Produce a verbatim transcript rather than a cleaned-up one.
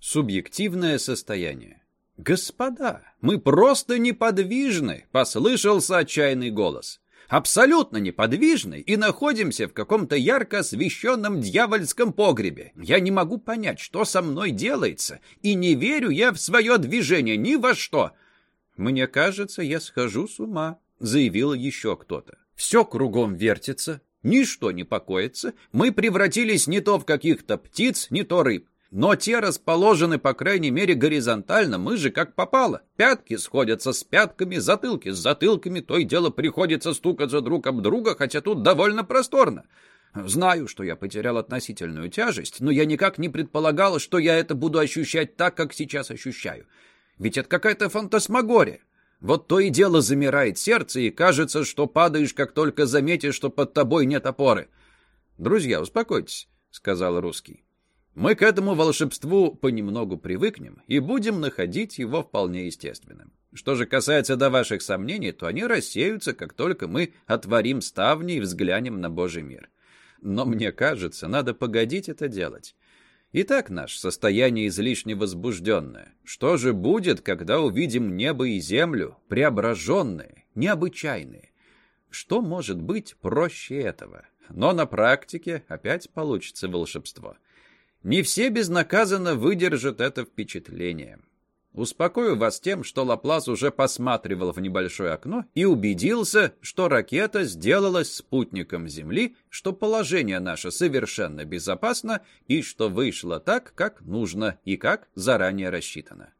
Субъективное состояние. «Господа, мы просто неподвижны!» — послышался отчаянный голос. «Абсолютно неподвижны и находимся в каком-то ярко освещенном дьявольском погребе. Я не могу понять, что со мной делается, и не верю я в свое движение ни во что!» «Мне кажется, я схожу с ума», — заявил еще кто-то. «Все кругом вертится, ничто не покоится, мы превратились не то в каких-то птиц, не то рыб. Но те расположены, по крайней мере, горизонтально, мы же как попало. Пятки сходятся с пятками, затылки с затылками, то и дело приходится стукаться друг об друга, хотя тут довольно просторно. Знаю, что я потерял относительную тяжесть, но я никак не предполагал, что я это буду ощущать так, как сейчас ощущаю. Ведь это какая-то фантасмагория. Вот то и дело замирает сердце, и кажется, что падаешь, как только заметишь, что под тобой нет опоры. «Друзья, успокойтесь», — сказал русский. «Мы к этому волшебству понемногу привыкнем и будем находить его вполне естественным. Что же касается до ваших сомнений, то они рассеются, как только мы отворим ставни и взглянем на Божий мир. Но мне кажется, надо погодить это делать. Итак, наше состояние излишне возбужденное. Что же будет, когда увидим небо и землю, преображенные, необычайные? Что может быть проще этого? Но на практике опять получится волшебство. Не все безнаказанно выдержат это впечатление. Успокою вас тем, что Лаплас уже посматривал в небольшое окно и убедился, что ракета сделалась спутником Земли, что положение наше совершенно безопасно и что вышло так, как нужно и как заранее рассчитано.